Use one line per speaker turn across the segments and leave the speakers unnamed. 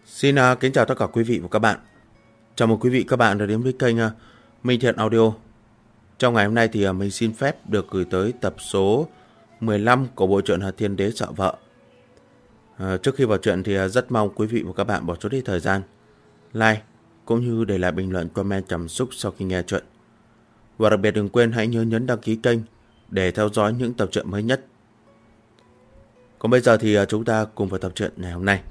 Xin kính chào tất cả quý vị và các bạn. Chào mừng quý vị các bạn đã đến với kênh Minh Thiện Audio. Trong ngày hôm nay thì mình xin phép được gửi tới tập số 15 của bộ truyện Thiên Đế Sợ Vợ. Trước khi vào truyện thì rất mong quý vị và các bạn bỏ chút ít thời gian like cũng như để lại bình luận comment cảm xúc sau khi nghe truyện. Và đặc biệt đừng quên hãy nhớ nhấn đăng ký kênh để theo dõi những tập truyện mới nhất. Còn bây giờ thì chúng ta cùng vào tập truyện ngày hôm nay.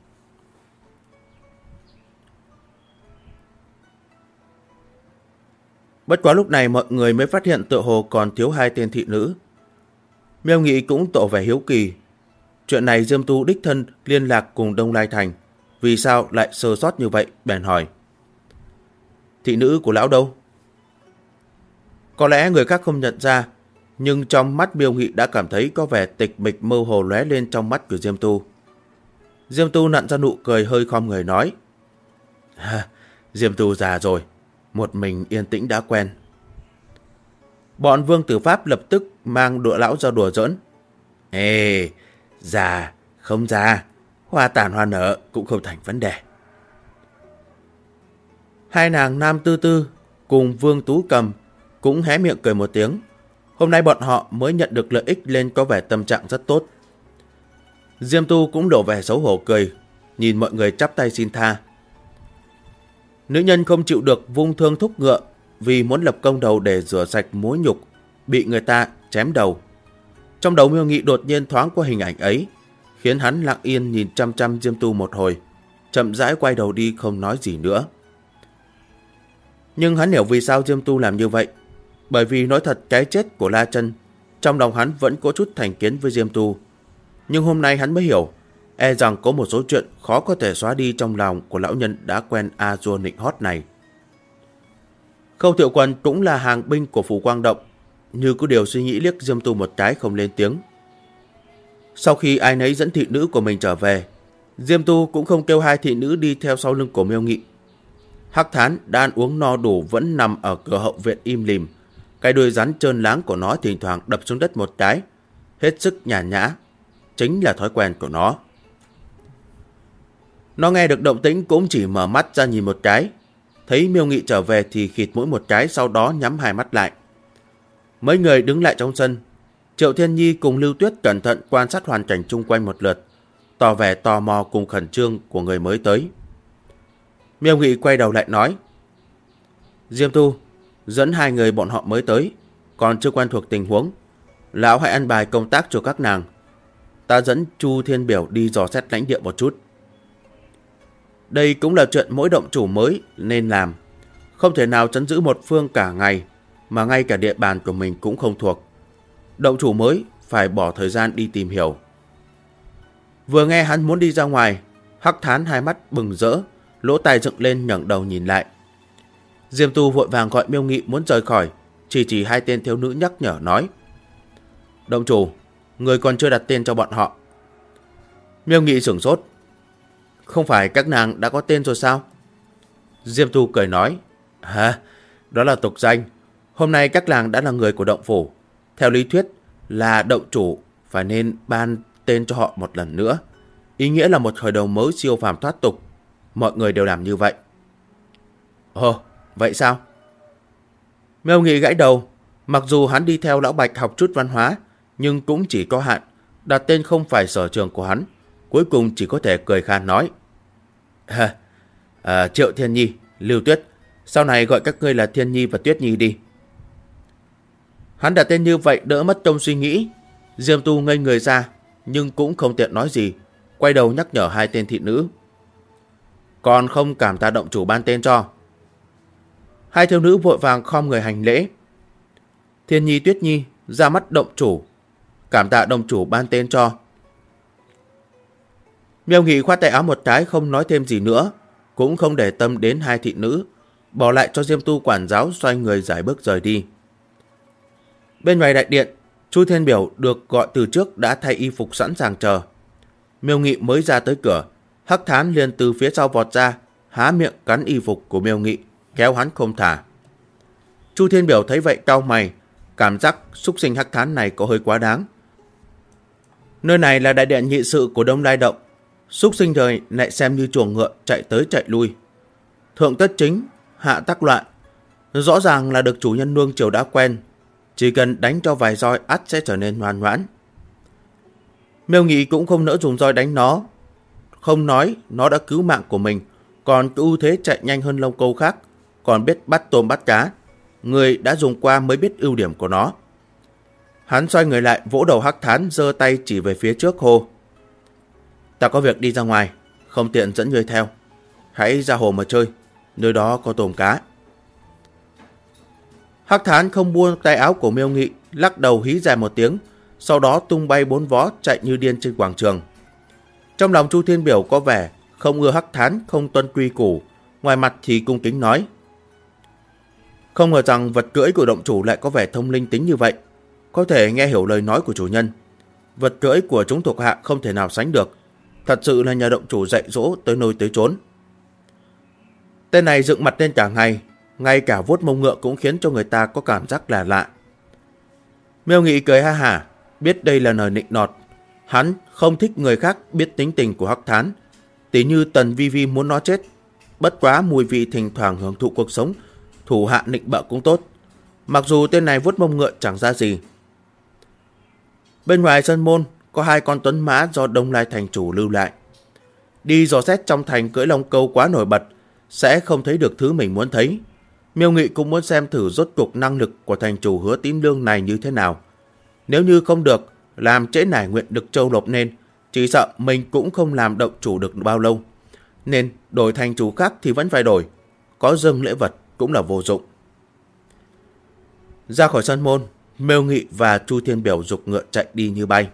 Bất quá lúc này mọi người mới phát hiện tựa hồ còn thiếu 2 tên thị nữ. Miêu Nghị cũng tỏ vẻ hiếu kỳ. Chuyện này Diêm Tu đích thân liên lạc cùng Đông Lai Thành, vì sao lại sơ sót như vậy, bèn hỏi. Thị nữ của lão đâu? Có lẽ người khác không nhận ra, nhưng trong mắt Miêu Nghị đã cảm thấy có vẻ tịch mịch mơ hồ lóe lên trong mắt của Diêm Tu. Diêm Tu nặn ra nụ cười hơi khom người nói. Diêm Tu già rồi, một mình yên tĩnh đã quen. Bọn Vương Tử Pháp lập tức mang đùa lão ra đùa giỡn. Ê, già, không già, hoa tàn hoa nở cũng không thành vấn đề. Hai nàng Nam Tư Tư cùng Vương Tú Cầm cũng hé miệng cười một tiếng. Hôm nay bọn họ mới nhận được lợi ích nên có vẻ tâm trạng rất tốt. Diêm Tu cũng đổ vẻ xấu hổ cười, nhìn mọi người chắp tay xin tha. Nữ nhân không chịu được vung thương thúc ngựa vì muốn lập công đầu để rửa sạch mối nhục, bị người ta chém đầu. Trong đầu Miêu Nghị đột nhiên thoáng qua hình ảnh ấy, khiến hắn lặng yên nhìn chăm chăm Diêm Tu một hồi, chậm rãi quay đầu đi không nói gì nữa. Nhưng hắn hiểu vì sao Diêm Tu làm như vậy, bởi vì nói thật cái chết của La Chân, trong lòng hắn vẫn có chút thành kiến với Diêm Tu. Nhưng hôm nay hắn mới hiểu, e rằng có một số chuyện khó có thể xóa đi trong lòng của lão nhân đã quen A-dua nịnh hót này. Khâu Thiệu Quần cũng là hàng binh của Phủ Quang Động, như có điều suy nghĩ liếc Diêm Tu một cái không lên tiếng. Sau khi ai nấy dẫn thị nữ của mình trở về, Diêm Tu cũng không kêu 2 thị nữ đi theo sau lưng của Miêu Nghị. Hắc Thán đã ăn uống no đủ vẫn nằm ở cửa hậu viện im lìm, cái đuôi rắn trơn láng của nó thỉnh thoảng đập xuống đất một cái, hết sức nhàn nhã, chính là thói quen của nó. Nó nghe được động tĩnh cũng chỉ mở mắt ra nhìn một cái, thấy Miêu Nghị trở về thì khịt mũi một cái, sau đó nhắm hai mắt lại. Mấy người đứng lại trong sân, Triệu Thiên Nhi cùng Lưu Tuyết cẩn thận quan sát hoàn cảnh chung quanh một lượt, tỏ vẻ tò mò cùng khẩn trương của người mới tới. Miêu Nghị quay đầu lại nói. Diêm Tu, dẫn 2 người bọn họ mới tới, còn chưa quen thuộc tình huống. Lão hãy ăn bài công tác cho các nàng. Ta dẫn Chu Thiên Biểu đi dò xét lãnh địa một chút. Đây cũng là chuyện mỗi động chủ mới nên làm. Không thể nào trấn giữ một phương cả ngày, mà ngay cả địa bàn của mình cũng không thuộc. Động chủ mới phải bỏ thời gian đi tìm hiểu. Vừa nghe hắn muốn đi ra ngoài, Hắc Thán hai mắt bừng rỡ, lỗ tai dựng lên ngẩng đầu nhìn lại. Diêm Tu vội vàng gọi Miêu Nghị muốn rời khỏi, chỉ 2 tên thiếu nữ nhắc nhở nói. Động chủ, người còn chưa đặt tên cho bọn họ. Miêu Nghị sửng sốt. Không phải các nàng đã có tên rồi sao? Diêm Tu cười nói. Đó là tục danh. Hôm nay các nàng đã là người của động phủ. Theo lý thuyết là động chủ phải nên ban tên cho họ một lần nữa. Ý nghĩa là một khởi đầu mới siêu phàm thoát tục. Mọi người đều làm như vậy. Ồ, vậy sao? Miêu Nghị gãi đầu. Mặc dù hắn đi theo lão Bạch học chút văn hóa, nhưng cũng chỉ có hạn. Đặt tên không phải sở trường của hắn. Cuối cùng chỉ có thể cười khan nói. Triệu Thiên Nhi, Lưu Tuyết, sau này gọi các ngươi là Thiên Nhi và Tuyết Nhi đi. Hắn đặt tên như vậy đỡ mất công suy nghĩ. Diêm Tu ngây người ra, nhưng cũng không tiện nói gì, quay đầu nhắc nhở 2 tên thị nữ. Còn không cảm tạ động chủ ban tên cho. 2 thiếu nữ vội vàng khom người hành lễ. Thiên Nhi, Tuyết Nhi ra mắt động chủ, cảm tạ động chủ ban tên cho. Miêu Nghị khoát tay áo một cái không nói thêm gì nữa, cũng không để tâm đến 2 thị nữ, bỏ lại cho Diêm Tu quản giáo xoay người giải bước rời đi. Bên ngoài đại điện, Chu Thiên Biểu được gọi từ trước đã thay y phục sẵn sàng chờ. Miêu Nghị mới ra tới cửa, Hắc Thán liền từ phía sau vọt ra, há miệng cắn y phục của Miêu Nghị, kéo hắn không thả. Chu Thiên Biểu thấy vậy cau mày, cảm giác xúc sinh Hắc Thán này có hơi quá đáng. Nơi này là đại điện nghị sự của Đông Lai Động, Súc sinh đời lại xem như chuồng ngựa chạy tới chạy lui. Thượng tất chính, hạ tắc loạn. Rõ ràng là được chủ nhân nuông chiều đã quen. Chỉ cần đánh cho vài roi ắt sẽ trở nên ngoan ngoãn. Miêu Nghị cũng không nỡ dùng roi đánh nó. Không nói nó đã cứu mạng của mình, còn ưu thế chạy nhanh hơn lông câu khác, còn biết bắt tôm bắt cá. Người đã dùng qua mới biết ưu điểm của nó. Hắn xoay người lại vỗ đầu Hắc Thán, giơ tay chỉ về phía trước hô: "Ta có việc đi ra ngoài, không tiện dẫn ngươi theo. Hãy ra hồ mà chơi, nơi đó có tôm cá." Hắc Thán không buông tay áo của Miêu Nghị, lắc đầu hí dài một tiếng, sau đó tung bay 4 vó chạy như điên trên quảng trường. Trong lòng Chu Thiên Biểu có vẻ không ưa Hắc Thán không tuân quy củ, ngoài mặt thì cung kính nói: "Không ngờ rằng vật cưỡi của động chủ lại có vẻ thông linh tính như vậy, có thể nghe hiểu lời nói của chủ nhân. Vật cưỡi của chúng thuộc hạ không thể nào sánh được, thật sự là nhờ động chủ dạy dỗ tới nơi tới chốn." Tên này dựng mặt lên cả ngày, ngay cả vuốt mông ngựa cũng khiến cho người ta có cảm giác là lạ. Miêu Nghị cười ha hả, biết đây là lời nịnh nọt. Hắn không thích người khác biết tính tình của Hắc Thán, tỉ như Tần Vi Vi muốn nó chết. Bất quá mùi vị thỉnh thoảng hưởng thụ cuộc sống, thủ hạ nịnh bợ cũng tốt. Mặc dù tên này vuốt mông ngựa chẳng ra gì. Bên ngoài sân môn có 2 con tuấn mã do Đông Lai thành chủ lưu lại. Đi dò xét trong thành cưỡi lông câu quá nổi bật, sẽ không thấy được thứ mình muốn thấy. Miêu Nghị cũng muốn xem thử rốt cuộc năng lực của thành chủ Hứa Tín Lương này như thế nào. Nếu như không được, làm trễ nải nguyện được châu lộc nên, chỉ sợ mình cũng không làm động chủ được bao lâu. Nên đổi thành chủ khác thì vẫn phải đổi, có dâng lễ vật cũng là vô dụng. Ra khỏi sân môn, Miêu Nghị và Chu Thiên Biểu giục ngựa chạy đi như bay.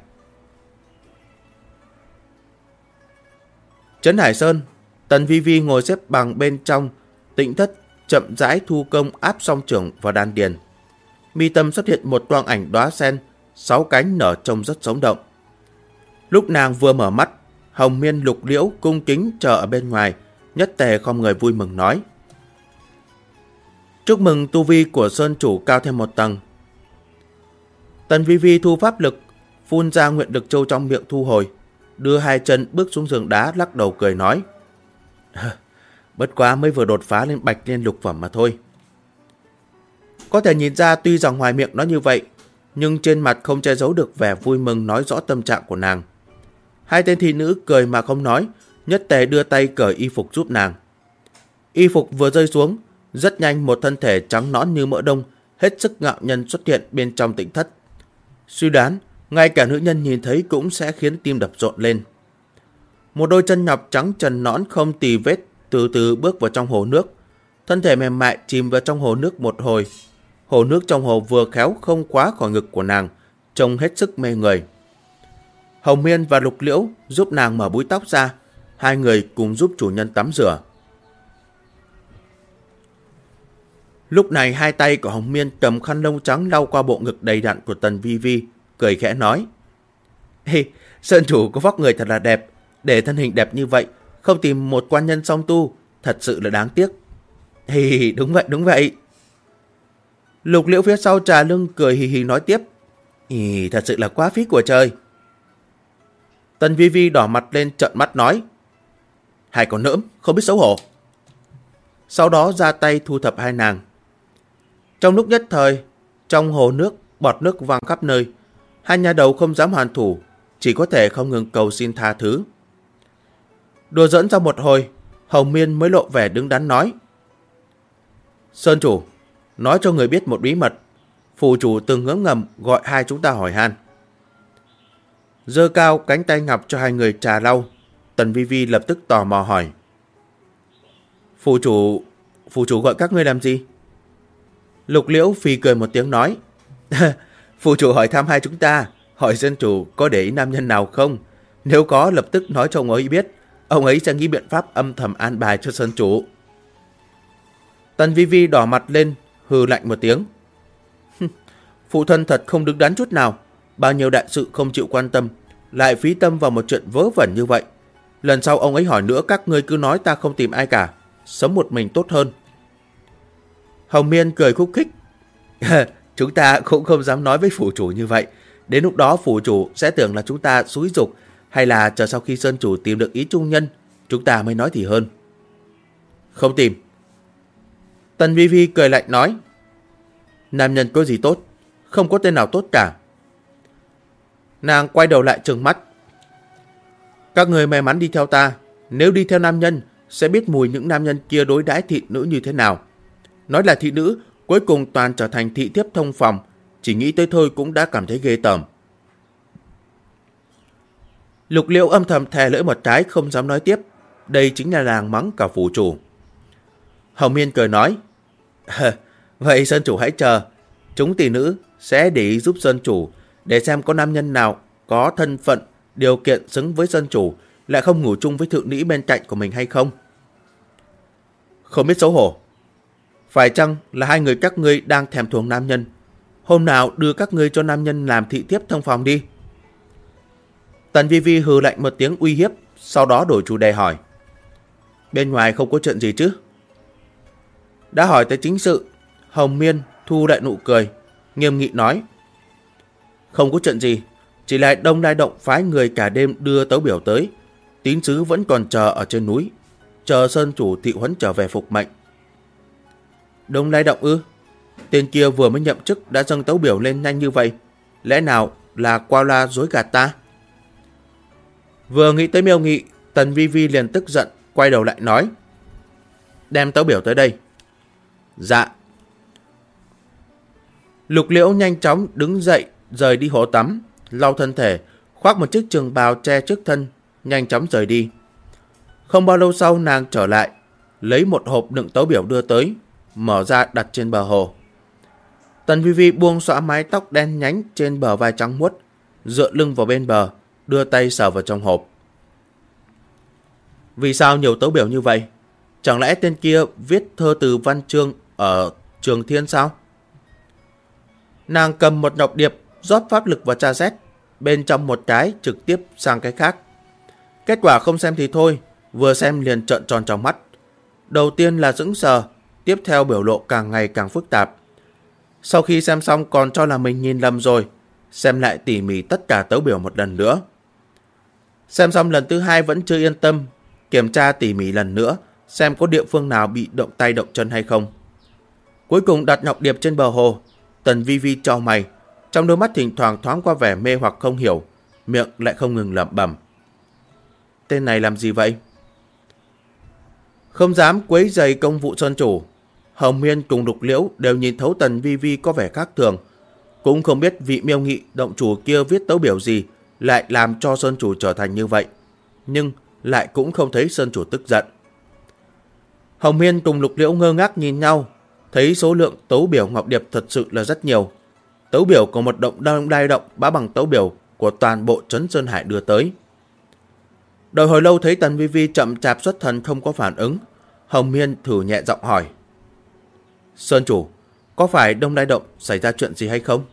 Trấn Hải Sơn, Tần Vi Vi ngồi xếp bằng bên trong tĩnh thất, chậm rãi thu công áp song trưởng vào đan điền. Mi tâm xuất hiện một toang ảnh đóa sen, 6 cánh nở trông rất sống động. Lúc nàng vừa mở mắt, Hồng Miên Lục Liễu cung kính chờ ở bên ngoài, nhất tề không người vui mừng nói: "Chúc mừng tu vi của Sơn chủ cao thêm một tầng." Tần Vi Vi thu pháp lực, phun ra nguyện lực châu trong miệng thu hồi, đưa 2 chân bước xuống giường đá, lắc đầu cười nói: "Bất quá mới vừa đột phá lên bạch liên lục phẩm mà thôi." Có thể nhìn ra tuy rằng ngoài miệng nói như vậy, nhưng trên mặt không che giấu được vẻ vui mừng nói rõ tâm trạng của nàng. 2 tên thị nữ cười mà không nói, nhất tề đưa tay cởi y phục giúp nàng. Y phục vừa rơi xuống, rất nhanh một thân thể trắng nõn như mỡ đông, hết sức ngạo nhân xuất hiện bên trong tĩnh thất. Suy đoán, ngay cả nữ nhân nhìn thấy cũng sẽ khiến tim đập rộn lên. Một đôi chân nhọc trắng trần nõn không tì vết từ từ bước vào trong hồ nước. Thân thể mềm mại chìm vào trong hồ nước một hồi. Hồ nước trong hồ vừa khéo không quá khỏi ngực của nàng, trông hết sức mê người. Hồng Miên và Lục Liễu giúp nàng mở búi tóc ra, 2 người cùng giúp chủ nhân tắm rửa. Lúc này 2 tay của Hồng Miên cầm khăn lông trắng lau qua bộ ngực đầy đặn của Tần Vi Vi, cười khẽ nói: "Ê, Sơn chủ có vóc người thật là đẹp, để thân hình đẹp như vậy, không tìm một quan nhân song tu, thật sự là đáng tiếc." "Ê, đúng vậy, đúng vậy." Lục Liễu phía sau trà lưng cười hì hì nói tiếp: "Thật sự là quá phí của trời." Tần Vi Vi đỏ mặt lên trợn mắt nói: "Hai con nỡm, không biết xấu hổ." Sau đó ra tay thu thập 2 nàng. Trong lúc nhất thời, trong hồ nước, bọt nước văng khắp nơi. 2 nhà đầu không dám hoàn thủ, chỉ có thể không ngừng cầu xin tha thứ. Đùa giỡn ra một hồi, Hồng Miên mới lộ vẻ đứng đắn nói: "Sơn chủ, nói cho người biết một bí mật. Phủ chủ từng ngấm ngầm gọi 2 chúng ta hỏi han." Giơ cao cánh tay ngọc cho 2 người trà lau, Tần Vi Vi lập tức tò mò hỏi: Phủ chủ gọi các ngươi làm gì?" Lục Liễu phì cười một tiếng nói: "Phủ chủ hỏi thăm 2 chúng ta, hỏi Sơn chủ có để ý nam nhân nào không. Nếu có lập tức nói cho ông ấy biết, ông ấy sẽ nghĩ biện pháp âm thầm an bài cho Sơn chủ." Tần Vi Vi đỏ mặt lên, hừ lạnh một tiếng: "Phụ thân thật không đứng đắn chút nào, bao nhiêu đại sự không chịu quan tâm, lại phí tâm vào một chuyện vớ vẩn như vậy. Lần sau ông ấy hỏi nữa các ngươi cứ nói ta không tìm ai cả, sống một mình tốt hơn." Hồng Miên cười khúc khích: "Chúng ta cũng không dám nói với phủ chủ như vậy. Đến lúc đó phủ chủ sẽ tưởng là chúng ta xúi giục, Hay là chờ sau khi Sơn chủ tìm được ý trung nhân, chúng ta mới nói thì hơn. Không tìm. Tần Vi Vi cười lạnh nói. Nam nhân có gì tốt? Không có tên nào tốt cả. Nàng quay đầu lại trừng mắt. Các người may mắn đi theo ta. Nếu đi theo nam nhân, sẽ biết mùi những nam nhân kia đối đãi thị nữ như thế nào. Nói là thị nữ, cuối cùng toàn trở thành thị thiếp thông phòng. Chỉ nghĩ tới thôi cũng đã cảm thấy ghê tởm. Lục Liễu âm thầm thè lưỡi một cái, không dám nói tiếp. Đây chính là làng mắng cả phủ chủ. Hồng Miên cười nói. Vậy Sơn chủ hãy chờ. Chúng tỷ nữ sẽ để ý giúp Sơn chủ, để xem có nam nhân nào có thân phận, điều kiện xứng với Sơn chủ, lại không ngủ chung với thượng nữ bên cạnh của mình hay không. Không biết xấu hổ. Phải chăng là hai người các ngươi đang thèm thuồng nam nhân? Hôm nào đưa các ngươi cho nam nhân làm thị thiếp thông phòng đi. Tần Vi Vi hừ lạnh một tiếng uy hiếp, sau đó đổi chủ đề hỏi. Bên ngoài không có chuyện gì chứ? Đã hỏi tới chính sự, Hồng Miên thu lại nụ cười, nghiêm nghị nói. Không có chuyện gì, chỉ là Đông Lai Động phái người cả đêm đưa tấu biểu tới. Tín sứ vẫn còn chờ ở trên núi, chờ Sơn chủ thị huấn trở về phục mệnh. Đông Lai Động ư? Tên kia vừa mới nhậm chức đã dâng tấu biểu lên nhanh như vậy, lẽ nào là qua loa dối gạt ta? Vừa nghĩ tới Miêu Nghị, Tần Vi Vi liền tức giận, quay đầu lại nói. Đem tấu biểu tới đây. Dạ. Lục Liễu nhanh chóng đứng dậy, rời đi hồ tắm, lau thân thể, khoác một chiếc trường bào che trước thân, nhanh chóng rời đi. Không bao lâu sau nàng trở lại, lấy một hộp đựng tấu biểu đưa tới, mở ra đặt trên bờ hồ. Tần Vi Vi buông xõa mái tóc đen nhánh trên bờ vai trắng muốt, dựa lưng vào bên bờ, đưa tay sờ vào trong hộp. Vì sao nhiều tấu biểu như vậy? Chẳng lẽ tên kia viết thơ từ văn chương ở Trường Thiên sao? Nàng cầm một ngọc điệp, rót pháp lực vào tra xét, bên trong một cái trực tiếp sang cái khác. Kết quả không xem thì thôi, vừa xem liền trợn tròn trong mắt. Đầu tiên là sững sờ, tiếp theo biểu lộ càng ngày càng phức tạp. Sau khi xem xong còn cho là mình nhìn lầm rồi, xem lại tỉ mỉ tất cả tấu biểu một lần nữa. Xem xong lần thứ hai vẫn chưa yên tâm, kiểm tra tỉ mỉ lần nữa, xem có địa phương nào bị động tay động chân hay không. Cuối cùng đặt ngọc điệp trên bờ hồ, Tần Vi Vi chau mày, trong đôi mắt thỉnh thoảng thoáng qua vẻ mê hoặc không hiểu, miệng lại không ngừng lẩm bẩm. Tên này làm gì vậy? Không dám quấy rầy công vụ Sơn chủ, Hồng Miên cùng Lục Liễu đều nhìn thấu Tần Vi Vi có vẻ khác thường, cũng không biết vị Miêu Nghị động chủ kia viết tấu biểu gì lại làm cho Sơn chủ trở thành như vậy, nhưng lại cũng không thấy Sơn chủ tức giận. Hồng Miên cùng Lục Liễu ngơ ngác nhìn nhau, thấy số lượng tấu biểu ngọc điệp thật sự là rất nhiều. Tấu biểu của một Đông Lai Động bá bằng tấu biểu của toàn bộ trấn Sơn Hải đưa tới. Đợi hồi lâu thấy Tần Vi Vi chậm chạp xuất thần không có phản ứng, Hồng Miên thử nhẹ giọng hỏi. Sơn chủ, có phải Đông Lai Động xảy ra chuyện gì hay không?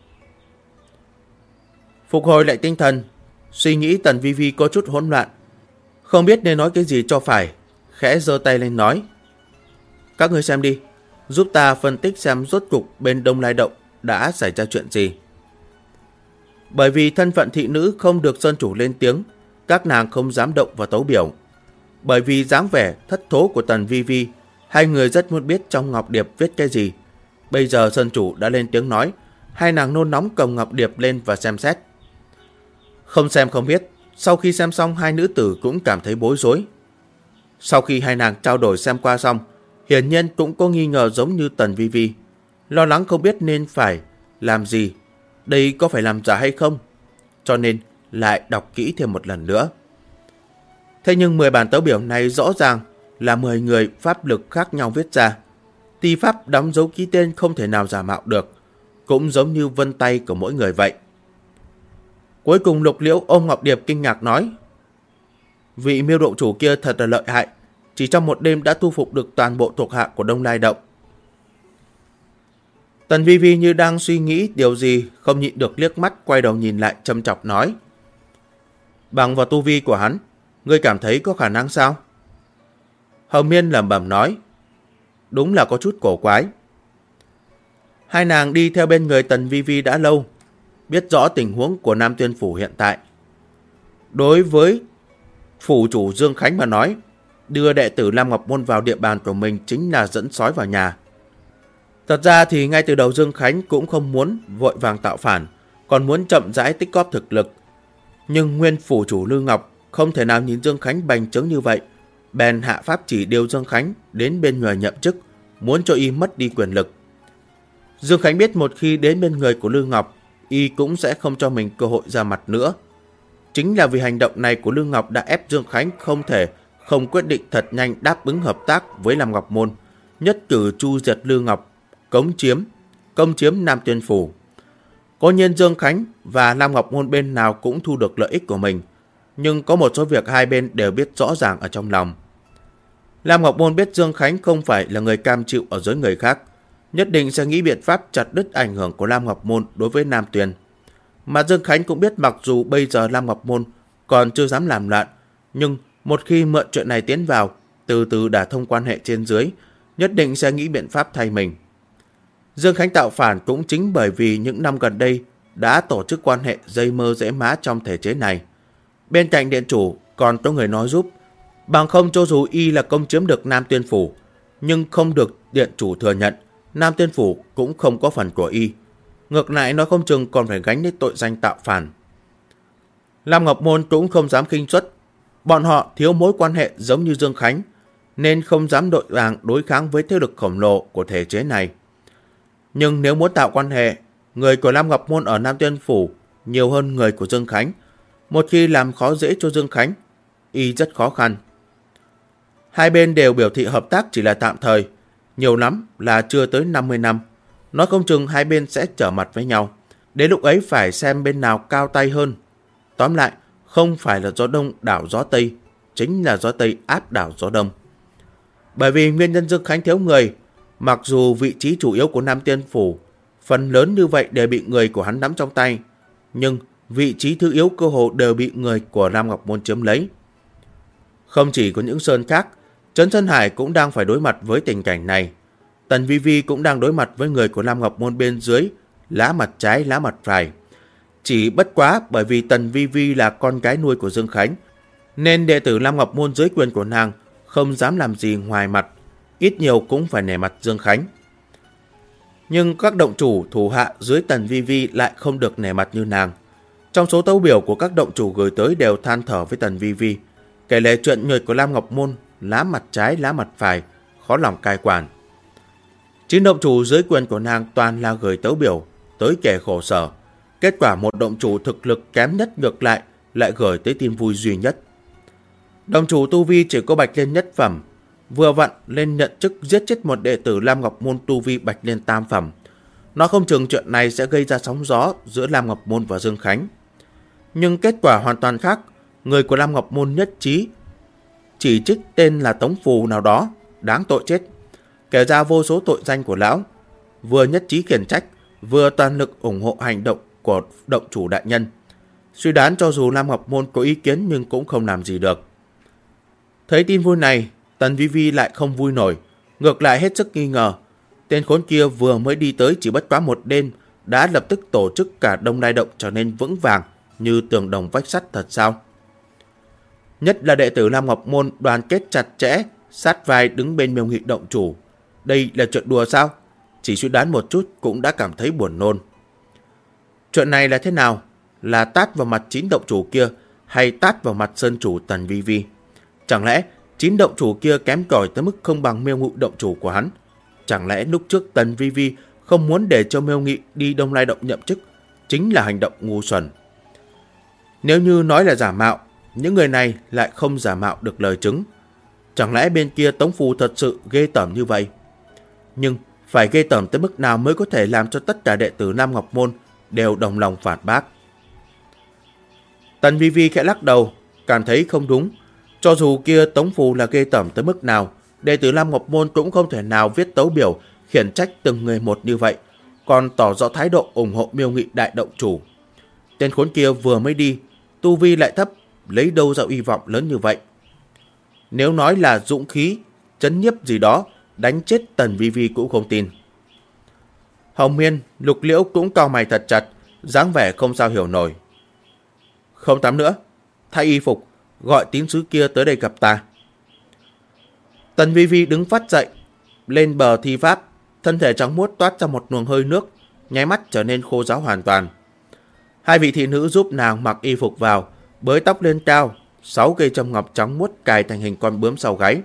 Phục hồi lại tinh thần, suy nghĩ Tần Vi Vi có chút hỗn loạn, không biết nên nói cái gì cho phải, khẽ giơ tay lên nói. Các ngươi xem đi, giúp ta phân tích xem rốt cục bên Đông Lai Động đã xảy ra chuyện gì. Bởi vì thân phận thị nữ không được Sơn chủ lên tiếng, các nàng không dám động vào tấu biểu. Bởi vì dáng vẻ thất thố của Tần Vi Vi, hai người rất muốn biết trong ngọc điệp viết cái gì. Bây giờ Sơn chủ đã lên tiếng nói, hai nàng nôn nóng cầm ngọc điệp lên và xem xét. Không xem không biết, sau khi xem xong hai nữ tử cũng cảm thấy bối rối. Sau khi hai nàng trao đổi xem qua xong, hiển nhiên cũng có nghi ngờ giống như Tần Vi Vi, lo lắng không biết nên phải làm gì, đây có phải làm giả hay không, cho nên lại đọc kỹ thêm một lần nữa. Thế nhưng 10 bản tấu biểu này rõ ràng là 10 người pháp lực khác nhau viết ra. Ti pháp đóng dấu ký tên không thể nào giả mạo được, cũng giống như vân tay của mỗi người vậy. Cuối cùng Lục Liễu ôm ngọc điệp kinh ngạc nói. Vị Miêu Động chủ kia thật là lợi hại, chỉ trong một đêm đã thu phục được toàn bộ thuộc hạ của Đông Lai Động. Tần Vi Vi như đang suy nghĩ điều gì, không nhịn được liếc mắt quay đầu nhìn lại châm chọc nói. Bằng vào tu vi của hắn, ngươi cảm thấy có khả năng sao? Hồng Miên lẩm bẩm nói. Đúng là có chút cổ quái. Hai nàng đi theo bên người Tần Vi Vi đã lâu, biết rõ tình huống của Nam Tuyên Phủ hiện tại. Đối với phủ chủ Dương Khánh mà nói, đưa đệ tử Lam Ngọc Môn vào địa bàn của mình chính là dẫn sói vào nhà. Thật ra thì ngay từ đầu Dương Khánh cũng không muốn vội vàng tạo phản, còn muốn chậm rãi tích góp thực lực. Nhưng nguyên phủ chủ Lư Ngọc không thể nào nhìn Dương Khánh bành trướng như vậy, bèn hạ pháp chỉ điều Dương Khánh đến bên người nhậm chức, muốn cho y mất đi quyền lực. Dương Khánh biết một khi đến bên người của Lư Ngọc, y cũng sẽ không cho mình cơ hội ra mặt nữa. Chính là vì hành động này của Lư Ngọc đã ép Dương Khánh không thể không quyết định thật nhanh đáp ứng hợp tác với Lam Ngọc Môn, nhất cử chu diệt Lư Ngọc, công chiếm Nam Tuyên Phủ. Cố nhiên Dương Khánh và Lam Ngọc Môn bên nào cũng thu được lợi ích của mình, nhưng có một số việc hai bên đều biết rõ ràng ở trong lòng. Lam Ngọc Môn biết Dương Khánh không phải là người cam chịu ở dưới người khác, nhất định sẽ nghĩ biện pháp chặt đứt ảnh hưởng của Lam Ngọc Môn đối với Nam Tuyền. Mà Dương Khánh cũng biết mặc dù bây giờ Lam Ngọc Môn còn chưa dám làm loạn, nhưng một khi mượn chuyện này tiến vào, từ từ đả thông quan hệ trên dưới, nhất định sẽ nghĩ biện pháp thay mình. Dương Khánh tạo phản cũng chính bởi vì những năm gần đây đã tổ chức quan hệ dây mơ dễ má trong thể chế này. Bên cạnh điện chủ còn có người nói giúp, bằng không cho dù y là công chiếm được Nam Tuyên Phủ, nhưng không được điện chủ thừa nhận, Nam Tuyên Phủ cũng không có phần của y. Ngược lại nói không chừng còn phải gánh lấy tội danh tạo phản. Lam Ngọc Môn cũng không dám khinh suất, bọn họ thiếu mối quan hệ giống như Dương Khánh, nên không dám đội vàng đối kháng với thế lực khổng lồ của thể chế này. Nhưng nếu muốn tạo quan hệ, người của Lam Ngọc Môn ở Nam Tuyên Phủ nhiều hơn người của Dương Khánh. Một khi làm khó dễ cho Dương Khánh, y rất khó khăn. Hai bên đều biểu thị hợp tác chỉ là tạm thời, nhiều lắm là chưa tới 50 năm. Nói không chừng hai bên sẽ trở mặt với nhau. Đến lúc ấy phải xem bên nào cao tay hơn. Tóm lại, không phải là gió đông đảo gió tây, chính là gió tây áp đảo gió đông. Bởi vì nguyên nhân Dương Khánh thiếu người, mặc dù vị trí chủ yếu của Nam Tuyên Phủ phần lớn như vậy đều bị người của hắn nắm trong tay, nhưng vị trí thứ yếu cơ hồ đều bị người của Lam Ngọc Môn chiếm lấy. Không chỉ có những sơn khác, Trấn Sơn Hải cũng đang phải đối mặt với tình cảnh này. Tần Vi Vi cũng đang đối mặt với người của Lam Ngọc Môn bên dưới, lá mặt trái lá mặt phải. Chỉ bất quá bởi vì Tần Vi Vi là con gái nuôi của Dương Khánh, nên đệ tử Lam Ngọc Môn dưới quyền của nàng không dám làm gì ngoài mặt, ít nhiều cũng phải nể mặt Dương Khánh. Nhưng các động chủ thủ hạ dưới Tần Vi Vi lại không được nể mặt như nàng. Trong số tấu biểu của các động chủ gửi tới đều than thở với Tần Vi Vi, kể lể chuyện người của Lam Ngọc Môn lá mặt trái lá mặt phải, khó lòng cai quản. Chính động chủ dưới quyền của nàng toàn là gửi tấu biểu tới kẻ khổ sở. Kết quả một động chủ thực lực kém nhất ngược lại gửi tới tin vui duy nhất. Động chủ tu vi chỉ có bạch lên nhất phẩm, vừa vặn lên nhận chức giết chết một đệ tử Lam Ngọc Môn tu vi bạch lên tam phẩm. Nó không chừng chuyện này sẽ gây ra sóng gió giữa Lam Ngọc Môn và Dương Khánh. Nhưng kết quả hoàn toàn khác, người của Lam Ngọc Môn nhất trí chỉ trích tên là Tống Phù nào đó, đáng tội chết, kể ra vô số tội danh của lão, vừa nhất trí khiển trách, vừa toàn lực ủng hộ hành động của động chủ đại nhân. Suy đoán cho dù Lam Ngọc Môn có ý kiến nhưng cũng không làm gì được. Thấy tin vui này, Tần Vi Vi lại không vui nổi, ngược lại hết sức nghi ngờ. Tên khốn kia vừa mới đi tới chỉ bất quá một đêm đã lập tức tổ chức cả Đông Lai Động trở nên vững vàng như tường đồng vách sắt thật sao? Nhất là đệ tử Lam Ngọc Môn đoàn kết chặt chẽ, sát vai đứng bên Miêu Nghị động chủ. Đây là chuyện đùa sao? Chỉ suy đoán một chút cũng đã cảm thấy buồn nôn. Chuyện này là thế nào? Là tát vào mặt chín động chủ kia hay tát vào mặt sơn chủ Tần Vi Vi? Chẳng lẽ chín động chủ kia kém cỏi tới mức không bằng Miêu Nghị động chủ của hắn? Chẳng lẽ lúc trước Tần Vi Vi không muốn để cho Miêu Nghị đi Đông Lai Động nhậm chức chính là hành động ngu xuẩn? Nếu như nói là giả mạo, những người này lại không giả mạo được lời chứng. Chẳng lẽ bên kia Tống Phù thật sự ghê tởm như vậy? Nhưng phải ghê tởm tới mức nào mới có thể làm cho tất cả đệ tử Nam Ngọc Môn đều đồng lòng phản bác? Tần Vi Vi khẽ lắc đầu, cảm thấy không đúng. Cho dù kia Tống Phù là ghê tởm tới mức nào, đệ tử Lam Ngọc Môn cũng không thể nào viết tấu biểu khiển trách từng người một như vậy, còn tỏ rõ thái độ ủng hộ Miêu Nghị đại động chủ. Tên khốn kia vừa mới đi, tu vi lại thấp, lấy đâu ra uy vọng lớn như vậy? Nếu nói là dũng khí, chấn nhiếp gì đó, đánh chết Tần Vi Vi cũng không tin. Hồng Miên, Lục Liễu cũng cau mày thật chặt, dáng vẻ không sao hiểu nổi. Không tắm nữa, thay y phục, gọi tín sứ kia tới đây gặp ta. Tần Vi Vi đứng phát dậy, lên bờ thi pháp, thân thể trắng muốt toát ra một luồng hơi nước, nháy mắt trở nên khô ráo hoàn toàn. Hai vị thị nữ giúp nàng mặc y phục vào, bới tóc lên cao, 6 cây châm ngọc trắng muốt cài thành hình con bướm sau gáy.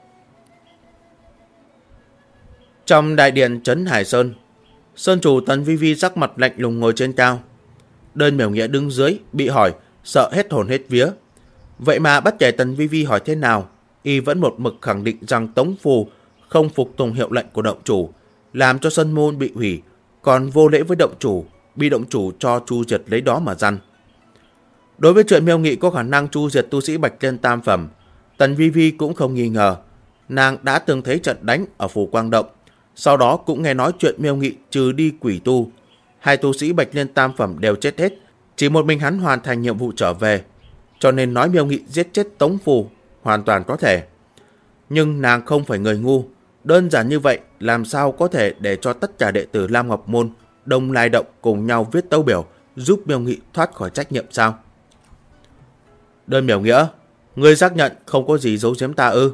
Trong đại điện trấn Hải Sơn, sơn chủ Tần Vi Vi sắc mặt lạnh lùng ngồi trên cao. Đơn Miểu Nghĩa đứng dưới, bị hỏi, sợ hết hồn hết vía. Vậy mà bất kể Tần Vi Vi hỏi thế nào, y vẫn một mực khẳng định rằng Tống Phù không phục tùng hiệu lệnh của động chủ, làm cho sân môn bị hủy, còn vô lễ với động chủ, bị động chủ cho chu diệt lấy đó mà răn. Đối với chuyện Miêu Nghị có khả năng chu diệt tu sĩ Bạch Liên Tam Phẩm, Tần Vi Vi cũng không nghi ngờ. Nàng đã từng thấy trận đánh ở Phủ Quang Động, sau đó cũng nghe nói chuyện Miêu Nghị trừ đi quỷ tu, hai tu sĩ Bạch Liên Tam Phẩm đều chết hết, chỉ một mình hắn hoàn thành nhiệm vụ trở về, cho nên nói Miêu Nghị giết chết Tống Phù hoàn toàn có thể. Nhưng nàng không phải người ngu, đơn giản như vậy làm sao có thể để cho tất cả đệ tử Lam Ngọc Môn, Đông Lai Động cùng nhau viết tấu biểu giúp Miêu Nghị thoát khỏi trách nhiệm sao? Đơn Miểu Nghĩa, ngươi xác nhận không có gì giấu giếm ta ư?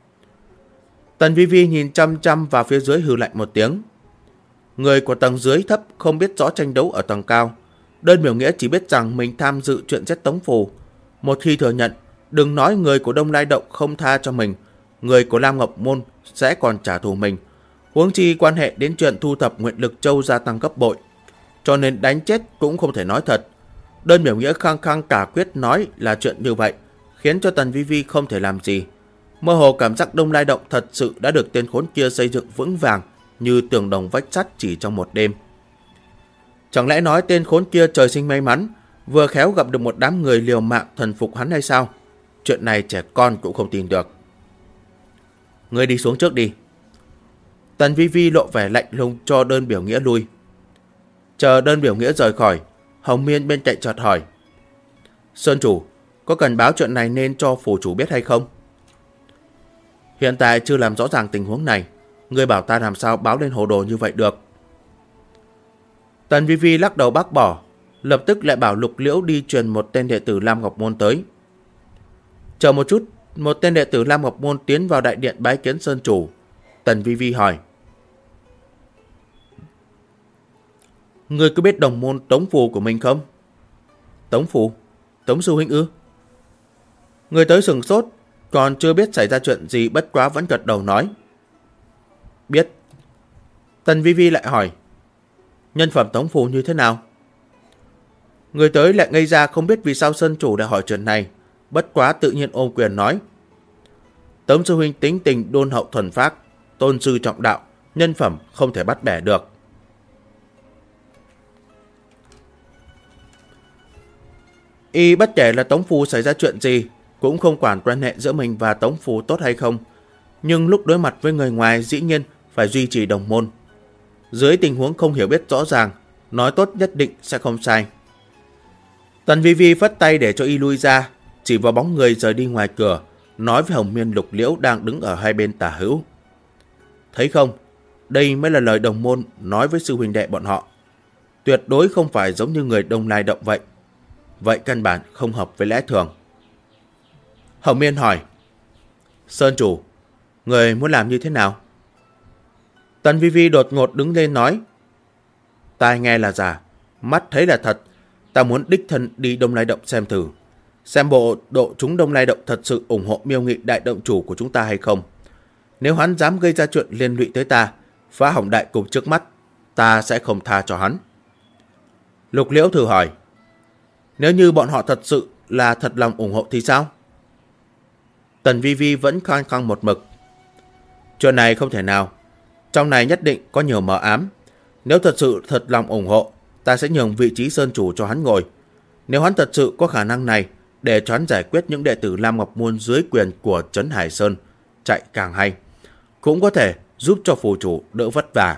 Tần Vi Vi nhìn chăm chăm vào phía dưới hừ lạnh một tiếng. Người của tầng dưới thấp không biết rõ tranh đấu ở tầng cao. Đơn Miểu Nghĩa chỉ biết rằng mình tham dự chuyện giết Tống Phù. Một khi thừa nhận, đừng nói người của Đông Lai Động không tha cho mình, người của Lam Ngọc Môn sẽ còn trả thù mình. Huống chi quan hệ đến chuyện thu thập nguyện lực châu gia tăng gấp bội, cho nên đánh chết cũng không thể nói thật. Đơn Miểu Nghĩa khăng khăng cả quyết nói là chuyện như vậy, khiến cho Tần Vi Vi không thể làm gì. Mơ hồ cảm giác Đông Lai Động thật sự đã được tên khốn kia xây dựng vững vàng như tường đồng vách sắt chỉ trong một đêm. Chẳng lẽ nói tên khốn kia trời sinh may mắn, vừa khéo gặp được một đám người liều mạng thần phục hắn hay sao? Chuyện này trẻ con cũng không tin được. Ngươi đi xuống trước đi. Tần Vi Vi lộ vẻ lạnh lùng cho Đơn Miểu Nghĩa lui. Chờ Đơn Miểu Nghĩa rời khỏi, Hồng Miên bên cạnh chợt hỏi: Sơn chủ, có cần báo chuyện này nên cho phủ chủ biết hay không? Hiện tại chưa làm rõ ràng tình huống này, ngươi bảo ta làm sao báo lên hồ đồ như vậy được? Tần Vi Vi lắc đầu bác bỏ, lập tức lại bảo Lục Liễu đi truyền một tên đệ tử Lam Ngọc Môn tới. Chờ một chút, một tên đệ tử Lam Ngọc Môn tiến vào đại điện bái kiến sơn chủ. Tần Vi Vi hỏi: Ngươi có biết đồng môn Tống Phù của mình không? Tống Phù? Tống sư huynh ư? Người tới sừng sốt, còn chưa biết xảy ra chuyện gì, bất quá vẫn gật đầu nói: Biết. Tần Vi Vi lại hỏi: Nhân phẩm Tống Phù như thế nào? Người tới lại ngây ra không biết vì sao sơn chủ đã hỏi chuyện này, bất quá tự nhiên ôm quyền nói: Tống sư huynh tính tình đôn hậu thuần phác, tôn sư trọng đạo, nhân phẩm không thể bắt bẻ được. Y bất kể là Tống Phù xảy ra chuyện gì, cũng không quản quan hệ giữa mình và Tống Phù tốt hay không, nhưng lúc đối mặt với người ngoài dĩ nhiên phải duy trì đồng môn. Dưới tình huống không hiểu biết rõ ràng, nói tốt nhất định sẽ không sai. Tần Vi Vi phất tay để cho y lui ra, chỉ vào bóng người rời đi ngoài cửa, nói với Hồng Miên, Lục Liễu đang đứng ở hai bên tả hữu: Thấy không, đây mới là lời đồng môn nói với sư huynh đệ bọn họ. Tuyệt đối không phải giống như người Đông Lai Động vậy. Vậy căn bản không hợp với lẽ thường. Hồng Miên hỏi: Sơn chủ, người muốn làm như thế nào? Tần Vi Vi đột ngột đứng lên nói: Tai nghe là giả, mắt thấy là thật. Ta muốn đích thân đi Đông Lai Động xem thử, xem bộ độ chúng Đông Lai Động thật sự ủng hộ Miêu Nghị đại động chủ của chúng ta hay không. Nếu hắn dám gây ra chuyện liên lụy tới ta, phá hỏng đại cục trước mắt, ta sẽ không tha cho hắn. Lục Liễu thử hỏi: Nếu như bọn họ thật sự là thật lòng ủng hộ thì sao? Tần Vi Vi vẫn khăng khăng một mực: Chuyện này không thể nào, trong này nhất định có nhiều mờ ám. Nếu thật sự thật lòng ủng hộ, ta sẽ nhường vị trí sơn chủ cho hắn ngồi. Nếu hắn thật sự có khả năng này, để cho hắn giải quyết những đệ tử Lam Ngọc Môn dưới quyền của Trấn Hải Sơn, chạy càng hay, cũng có thể giúp cho phù chủ đỡ vất vả.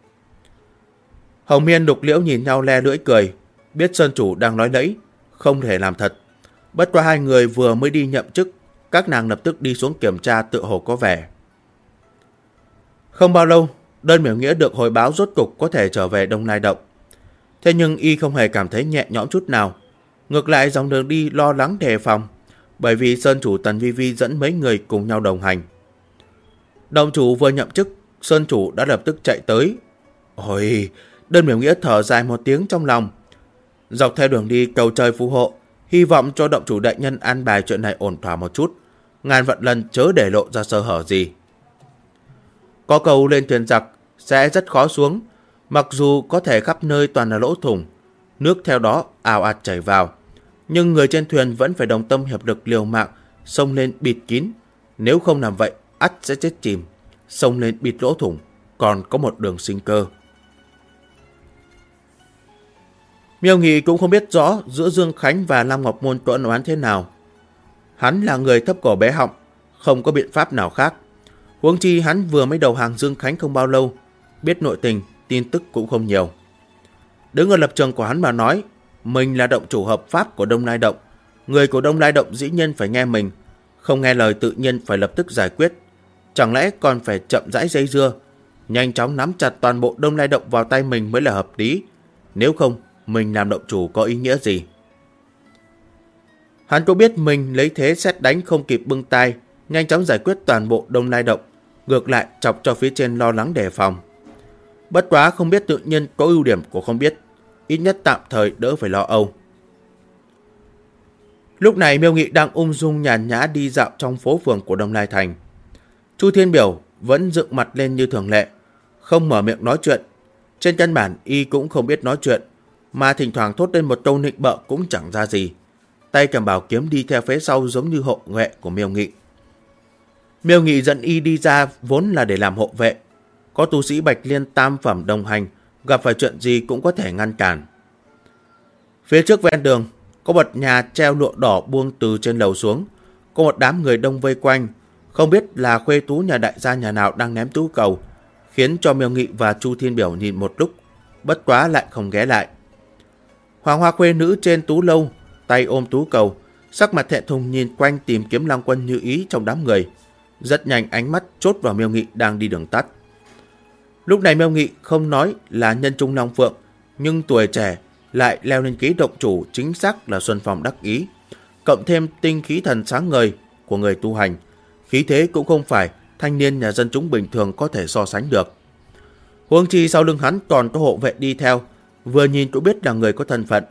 Hồng Miên, Lục Liễu nhìn nhau le lưỡi cười, biết sơn chủ đang nói lẫy, không thể làm thật. Bất quá hai người vừa mới đi nhậm chức, các nàng lập tức đi xuống kiểm tra, tựa hồ có vẻ. Không bao lâu, Đơn Miểu Nghĩa được hồi báo rốt cục có thể trở về Đông Lai Động. Thế nhưng y không hề cảm thấy nhẹ nhõm chút nào. Ngược lại dòng đường đi lo lắng đề phòng, bởi vì Sơn chủ Tần Vi Vi dẫn mấy người cùng nhau đồng hành. Động chủ vừa nhậm chức, Sơn chủ đã lập tức chạy tới. Ôi, Đơn Miểu Nghĩa thở dài một tiếng trong lòng. Dọc theo đường đi cầu trời phù hộ, hy vọng cho động chủ đại nhân an bài chuyện này ổn thỏa một chút, ngàn vạn lần chớ để lộ ra sơ hở gì. Có cầu lên thuyền giặc sẽ rất khó xuống, mặc dù có thể khắp nơi toàn là lỗ thủng, nước theo đó ào ạt chảy vào, nhưng người trên thuyền vẫn phải đồng tâm hiệp lực liều mạng xông lên bịt kín, nếu không làm vậy ắt sẽ chết chìm. Xông lên bịt lỗ thủng còn có một đường sinh cơ. Miêu Nghị cũng không biết rõ giữa Dương Khánh và Lam Ngọc Môn tuẫn oán thế nào. Hắn là người thấp cổ bé họng, không có biện pháp nào khác. Huống chi hắn vừa mới đầu hàng Dương Khánh không bao lâu, biết nội tình, tin tức cũng không nhiều. Đứng ở lập trường của hắn mà nói, mình là động chủ hợp pháp của Đông Lai Động, người của Đông Lai Động dĩ nhiên phải nghe mình, không nghe lời tự nhiên phải lập tức giải quyết. Chẳng lẽ còn phải chậm rãi dây dưa, nhanh chóng nắm chặt toàn bộ Đông Lai Động vào tay mình mới là hợp lý, nếu không mình làm động chủ có ý nghĩa gì? Hắn cũng biết mình lấy thế sét đánh không kịp bưng tay, nhanh chóng giải quyết toàn bộ Đông Lai Động, ngược lại chọc cho phía trên lo lắng đề phòng. Bất quá không biết tự nhiên có ưu điểm của không biết, ít nhất tạm thời đỡ phải lo âu. Lúc này Miêu Nghị đang ung dung nhàn nhã đi dạo trong phố phường của Đông Lai Thành. Chu Thiên Biểu vẫn dựng mặt lên như thường lệ, không mở miệng nói chuyện. Trên căn bản y cũng không biết nói chuyện, mà thỉnh thoảng thốt lên một câu nịnh bợ cũng chẳng ra gì. Tay cầm bảo kiếm đi theo phía sau giống như hộ vệ của Miêu Nghị. Miêu Nghị dẫn y đi ra vốn là để làm hộ vệ. Có tu sĩ Bạch Liên tam phẩm đồng hành, gặp phải chuyện gì cũng có thể ngăn cản. Phía trước ven đường, có một nhà treo lụa đỏ buông từ trên lầu xuống. Có một đám người đông vây quanh, không biết là khuê tú nhà đại gia nhà nào đang ném tú cầu, khiến cho Miêu Nghị và Chu Thiên Biểu nhìn một lúc, bất quá lại không ghé lại. Hoàng hoa khuê nữ trên tú lâu, tay ôm tú cầu, sắc mặt thẹn thùng nhìn quanh tìm kiếm Lăng Quân như ý trong đám người. Rất nhanh ánh mắt chốt vào Miêu Nghị đang đi đường tắt. Lúc này Miêu Nghị không nói là nhân trung long phượng, nhưng tuổi trẻ lại leo lên ký động chủ chính xác là xuân phong đắc ý, cộng thêm tinh khí thần sáng ngời của người tu hành, khí thế cũng không phải thanh niên nhà dân chúng bình thường có thể so sánh được. Huống chi sau lưng hắn còn có hộ vệ đi theo, vừa nhìn cũng biết là người có thân phận.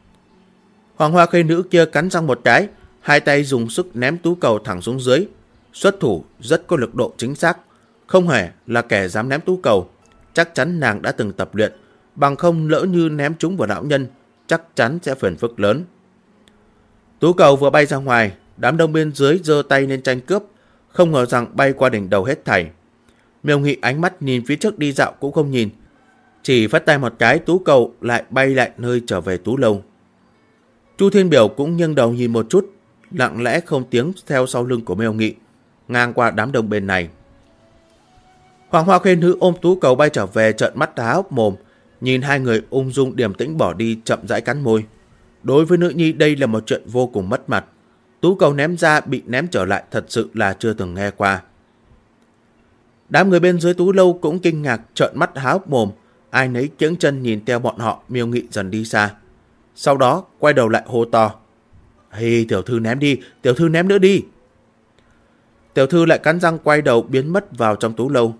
Hoàng hoa khê nữ kia cắn răng một cái, hai tay dùng sức ném tú cầu thẳng xuống dưới, xuất thủ rất có lực độ chính xác, không hề là kẻ dám ném tú cầu, chắc chắn nàng đã từng tập luyện, bằng không lỡ như ném chúng vào lão nhân, chắc chắn sẽ phiền phức lớn. Tú cầu vừa bay ra ngoài, đám đông bên dưới giơ tay lên tranh cướp, không ngờ rằng bay qua đỉnh đầu hết thảy. Miêu Nghị ánh mắt nhìn phía trước đi dạo cũng không nhìn, chỉ phất tay một cái, tú cầu lại bay lại nơi trở về tú lâu. Chu Thiên Biểu cũng nghiêng đầu nhìn một chút, lặng lẽ không tiếng theo sau lưng của Miêu Nghị, ngang qua đám đông bên này. Hoàng hoa khê nữ ôm tú cầu bay trở về, trợn mắt há hốc mồm, nhìn hai người ung dung điềm tĩnh bỏ đi, chậm rãi cắn môi. Đối với nữ nhi đây là một chuyện vô cùng mất mặt. Tú cầu ném ra bị ném trở lại thật sự là chưa từng nghe qua. Đám người bên dưới tú lâu cũng kinh ngạc, trợn mắt há hốc mồm, ai nấy kiễng chân nhìn theo bọn họ. Miêu Nghị dần đi xa, sau đó quay đầu lại hô to: "Hey, tiểu thư ném đi, tiểu thư ném nữa đi." Tiểu thư lại cắn răng quay đầu biến mất vào trong tú lâu.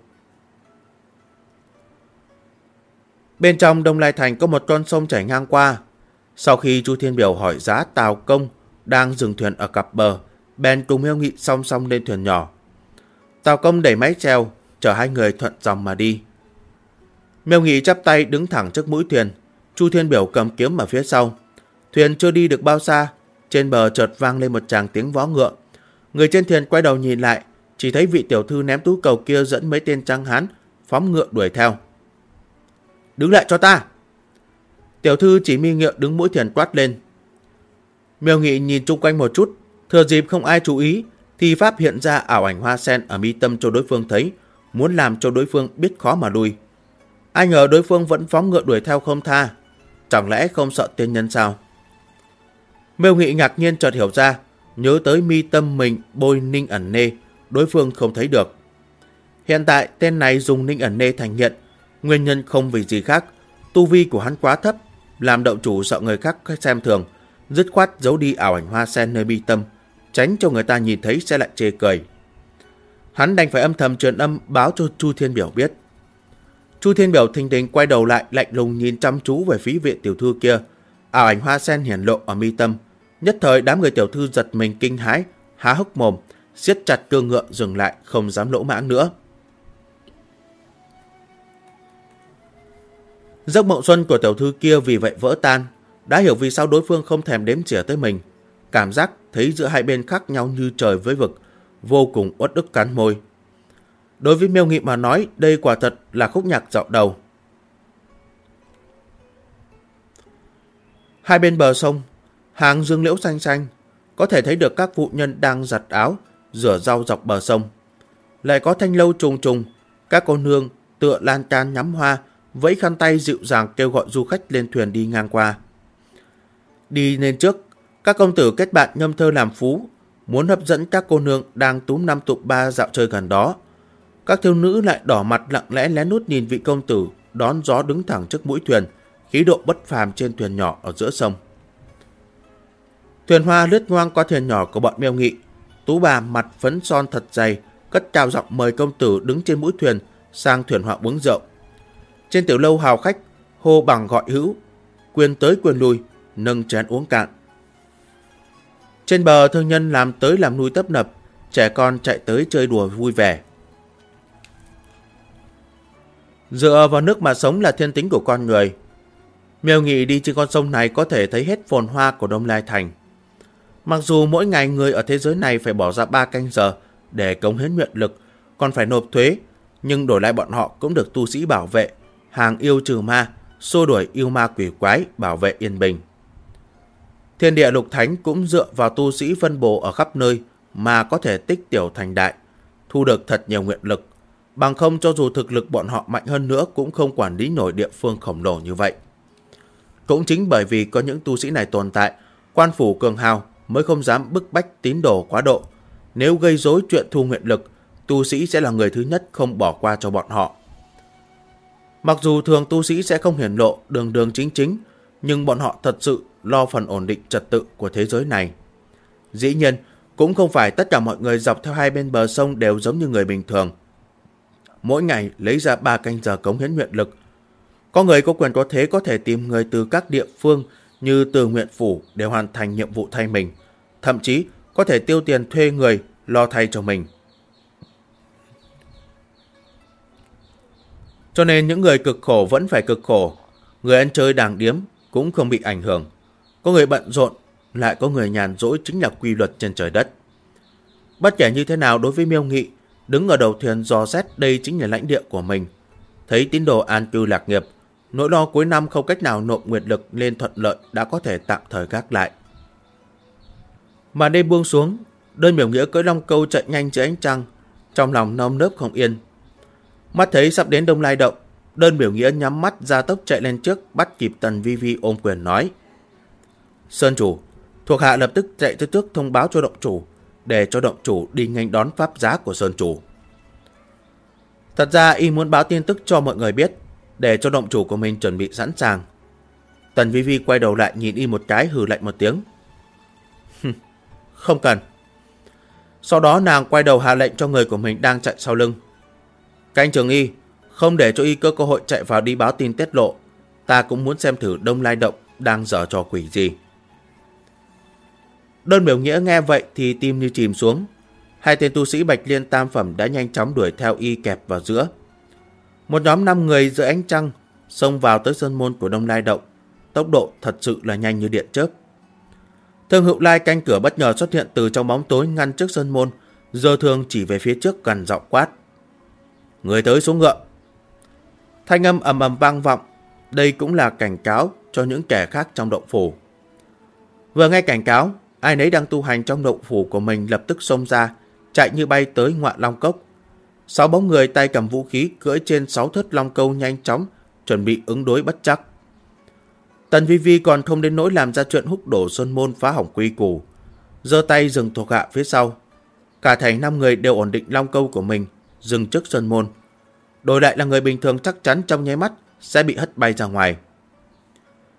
Bên trong Đông Lai Thành có một con sông chảy ngang qua. Sau khi Chu Thiên Biểu hỏi giá Tào Công đang dừng thuyền ở cặp bờ, bèn cùng Miêu Nghị song song lên thuyền nhỏ. Tào Công đẩy máy chèo, chở hai người thuận dòng mà đi. Miêu Nghị chắp tay đứng thẳng trước mũi thuyền, Chu Thiên Biểu cầm kiếm ở phía sau. Thuyền chưa đi được bao xa, trên bờ chợt vang lên một tràng tiếng vó ngựa. Người trên thuyền quay đầu nhìn lại, chỉ thấy vị tiểu thư ném tú cầu kia dẫn mấy tên trắng hán phóng ngựa đuổi theo. "Đứng lại cho ta!" Tiểu thư chỉ mi ngựa đứng mũi thuyền quát lên. Miêu Nghị nhìn chung quanh một chút, thừa dịp không ai chú ý thì pháp hiện ra ảo ảnh hoa sen ở mi tâm cho đối phương thấy, muốn làm cho đối phương biết khó mà lui. Ai ngờ đối phương vẫn phóng ngựa đuổi theo không tha, chẳng lẽ không sợ tiên nhân sao? Miêu Nghị ngạc nhiên chợt hiểu ra, nhớ tới mi tâm mình bôi ninh ẩn nê, đối phương không thấy được. Hiện tại tên này dùng ninh ẩn nê thành hiện, nguyên nhân không vì gì khác, tu vi của hắn quá thấp, làm động chủ sợ người khác xem thường, dứt khoát giấu đi ảo ảnh hoa sen nơi mi tâm, tránh cho người ta nhìn thấy sẽ lại chê cười. Hắn đành phải âm thầm truyền âm báo cho Chu Thiên Biểu biết. Chu Thiên Biểu thình lình quay đầu lại, lạnh lùng nhìn chăm chú về phía vị tiểu thư kia. Ảo ảnh hoa sen hiển lộ ở mi tâm. Nhất thời đám người tiểu thư giật mình kinh hãi, há hốc mồm, siết chặt cương ngựa dừng lại, không dám lỗ mãng nữa. Giấc mộng xuân của tiểu thư kia vì vậy vỡ tan, đã hiểu vì sao đối phương không thèm đếm xỉa tới mình. Cảm giác thấy giữa hai bên khác nhau như trời với vực, vô cùng uất ức cắn môi. Đối với Miêu Nghị mà nói, đây quả thật là khúc nhạc dạo đầu. Hai bên bờ sông, hàng dương liễu xanh xanh, có thể thấy được các phụ nhân đang giặt áo, rửa rau dọc bờ sông. Lại có thanh lâu trùng trùng, các cô nương tựa lan can nhắm hoa, vẫy khăn tay dịu dàng kêu gọi du khách lên thuyền đi ngang qua. Đi lên trước, các công tử kết bạn ngâm thơ làm phú, muốn hấp dẫn các cô nương đang túm năm tụm ba dạo chơi gần đó. Các thiếu nữ lại đỏ mặt lặng lẽ lén lút nhìn vị công tử đón gió đứng thẳng trước mũi thuyền, khí độ bất phàm trên thuyền nhỏ ở giữa sông. Thuyền hoa lướt ngoang qua thuyền nhỏ của bọn Miêu Nghị. Tú bà mặt phấn son thật dày, cất cao giọng mời công tử đứng trên mũi thuyền sang thuyền hoa uống rượu. Trên tiểu lâu hào khách hô bằng gọi hữu, quyền tới quyền lui, nâng chén uống cạn. Trên bờ thương nhân làm tới làm lui tấp nập, trẻ con chạy tới chơi đùa vui vẻ. Dựa vào nước mà sống là thiên tính của con người. Miêu Nghị đi trên con sông này có thể thấy hết phồn hoa của Đông Lai Thành. Mặc dù mỗi ngày người ở thế giới này phải bỏ ra 3 canh giờ để cống hiến nguyện lực, còn phải nộp thuế, nhưng đổi lại bọn họ cũng được tu sĩ bảo vệ, hàng yêu trừ ma, xua đuổi yêu ma quỷ quái, bảo vệ yên bình. Thiên địa lục thánh cũng dựa vào tu sĩ phân bổ ở khắp nơi mà có thể tích tiểu thành đại, thu được thật nhiều nguyện lực. Bằng không cho dù thực lực bọn họ mạnh hơn nữa cũng không quản lý nổi địa phương khổng lồ như vậy. Cũng chính bởi vì có những tu sĩ này tồn tại, quan phủ cường hào mới không dám bức bách tín đồ quá độ. Nếu gây rối chuyện thu nguyện lực, tu sĩ sẽ là người thứ nhất không bỏ qua cho bọn họ. Mặc dù thường tu sĩ sẽ không hiển lộ đường đường chính chính, nhưng bọn họ thật sự lo phần ổn định trật tự của thế giới này. Dĩ nhiên, cũng không phải tất cả mọi người dọc theo hai bên bờ sông đều giống như người bình thường. Mỗi ngày lấy ra 3 canh giờ cống hiến nguyện lực. Có người có quyền có thế có thể tìm người từ các địa phương như từ nguyện phủ để hoàn thành nhiệm vụ thay mình. Thậm chí có thể tiêu tiền thuê người lo thay cho mình. Cho nên những người cực khổ vẫn phải cực khổ. Người ăn chơi đàng điếm cũng không bị ảnh hưởng. Có người bận rộn, lại có người nhàn rỗi, chính là quy luật trên trời đất. Bất kể như thế nào, đối với Miêu Nghị, đứng ở đầu thuyền dò xét đây chính là lãnh địa của mình. Thấy tín đồ an cư lạc nghiệp, nỗi lo cuối năm không cách nào nộp nguyện lực lên thuận lợi đã có thể tạm thời gác lại. Màn đêm buông xuống, Đơn Biểu Nghĩa cưỡi long câu chạy nhanh dưới ánh trăng, trong lòng nơm nớp không yên. Mắt thấy sắp đến Đông Lai Động, Đơn Biểu Nghĩa nhắm mắt ra tốc chạy lên trước, bắt kịp Tần Vi Vi ôm quyền nói: Sơn chủ, thuộc hạ lập tức chạy tới trước thông báo cho động chủ, để cho động chủ đi nghênh đón pháp giá của Sơn chủ. Thật ra y muốn báo tin tức cho mọi người biết, để cho động chủ của mình chuẩn bị sẵn sàng. Tần Vi Vi quay đầu lại nhìn y một cái, hừ lạnh một tiếng. Không cần. Sau đó nàng quay đầu hạ lệnh cho người của mình đang chạy sau lưng: Canh trường y, không để cho y cơ hội chạy vào đi báo tin tiết lộ. Ta cũng muốn xem thử Đông Lai Động đang giở trò quỷ gì. Đơn Biểu Nghĩa nghe vậy thì tim như chìm xuống. Hai tên tu sĩ Bạch Liên tam phẩm đã nhanh chóng đuổi theo y kẹp vào giữa. Một nhóm 5 người dưới ánh trăng xông vào tới sơn môn của Đông Lai Động. Tốc độ thật sự là nhanh như điện chớp. Thương Hữu Lai canh cửa bất ngờ xuất hiện từ trong bóng tối ngăn trước sơn môn, giơ thương chỉ về phía trước gần giọng quát: Người tới xuống ngựa. Thanh âm ầm ầm vang vọng. Đây cũng là cảnh cáo cho những kẻ khác trong động phủ. Vừa nghe cảnh cáo, ai nấy đang tu hành trong động phủ của mình lập tức xông ra, chạy như bay tới Ngoạn Long Cốc. 6 bóng người tay cầm vũ khí cưỡi trên 6 thớt long câu nhanh chóng, chuẩn bị ứng đối bất trắc. Tần Vi Vi còn không đến nỗi làm ra chuyện húc đổ sơn môn phá hỏng quy củ, giơ tay dừng thuộc hạ phía sau. Cả thảy 5 người đều ổn định long câu của mình, dừng trước sơn môn. Đổi lại là người bình thường chắc chắn trong nháy mắt sẽ bị hất bay ra ngoài.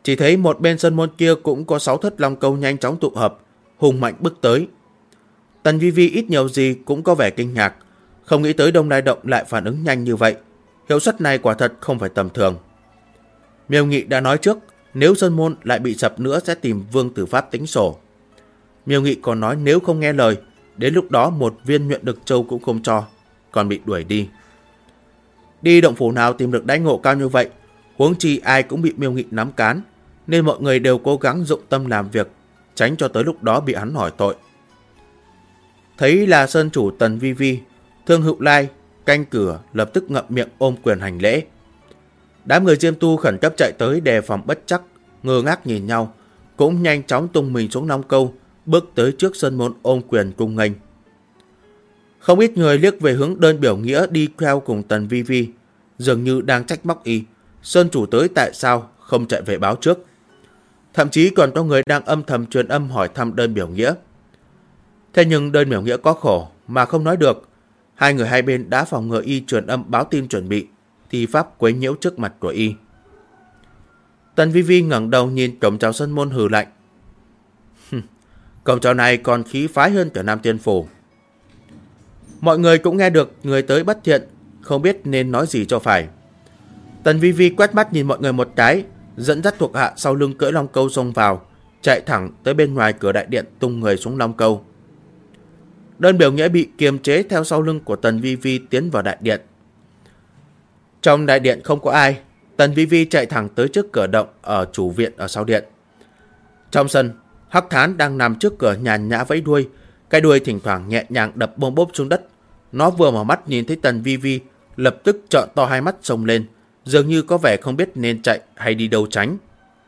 Chỉ thấy một bên sân môn kia cũng có 6 thất long câu nhanh chóng tụ hợp, hùng mạnh bước tới. Tần Vi Vi ít nhiều gì cũng có vẻ kinh ngạc, không nghĩ tới Đông Lai Động lại phản ứng nhanh như vậy. Hiệu suất này quả thật không phải tầm thường. Miêu Nghị đã nói trước, nếu sơn môn lại bị sập nữa sẽ tìm Vương Tử Pháp tính sổ. Miêu Nghị còn nói nếu không nghe lời, đến lúc đó một viên nhuận đực châu cũng không cho, còn bị đuổi đi. Đi động phủ nào tìm được đãi ngộ cao như vậy, huống chi ai cũng bị Miêu Nghị nắm cán, nên mọi người đều cố gắng dụng tâm làm việc, tránh cho tới lúc đó bị hắn hỏi tội. Thấy là sơn chủ Tần Vi Vi, Thương Hữu Lai, canh cửa lập tức ngậm miệng ôm quyền hành lễ. Đám người Diêm Tu khẩn cấp chạy tới đề phòng bất chắc, ngơ ngác nhìn nhau, cũng nhanh chóng tung mình xuống Long Câu, bước tới trước sân môn ôm quyền cung nghênh. Không ít người liếc về hướng Đơn Biểu Nghĩa đi theo cùng Tần Vi Vi, dường như đang trách móc y, sơn chủ tới tại sao không chạy về báo trước. Thậm chí còn có người đang âm thầm truyền âm hỏi thăm Đơn Biểu Nghĩa. Thế nhưng Đơn Biểu Nghĩa có khổ mà không nói được, hai người hai bên đã phòng ngừa y truyền âm báo tin chuẩn bị, thì pháp quấy nhiễu trước mặt của y. Tần Vi Vi ngẩng đầu nhìn cổng chào sân môn hừ lạnh. Cổng chào này còn khí phái hơn cả Nam Tiên Phủ. Mọi người cũng nghe được người tới bất thiện, không biết nên nói gì cho phải. Tần Vi Vi quét mắt nhìn mọi người một cái, dẫn dắt thuộc hạ sau lưng cưỡi long câu xông vào, chạy thẳng tới bên ngoài cửa đại điện tung người xuống long câu. Đơn Biểu Nghĩa bị kiềm chế theo sau lưng của Tần Vi Vi tiến vào đại điện. Trong đại điện không có ai, Tần Vi Vi chạy thẳng tới trước cửa động ở chủ viện ở sau điện. Trong sân, Hắc Thán đang nằm trước cửa nhàn nhã vẫy đuôi, cái đuôi thỉnh thoảng nhẹ nhàng đập bôm bốp xuống đất. Nó vừa mở mắt nhìn thấy Tần Vi Vi, lập tức trợn to hai mắt xông lên, dường như có vẻ không biết nên chạy hay đi đâu tránh.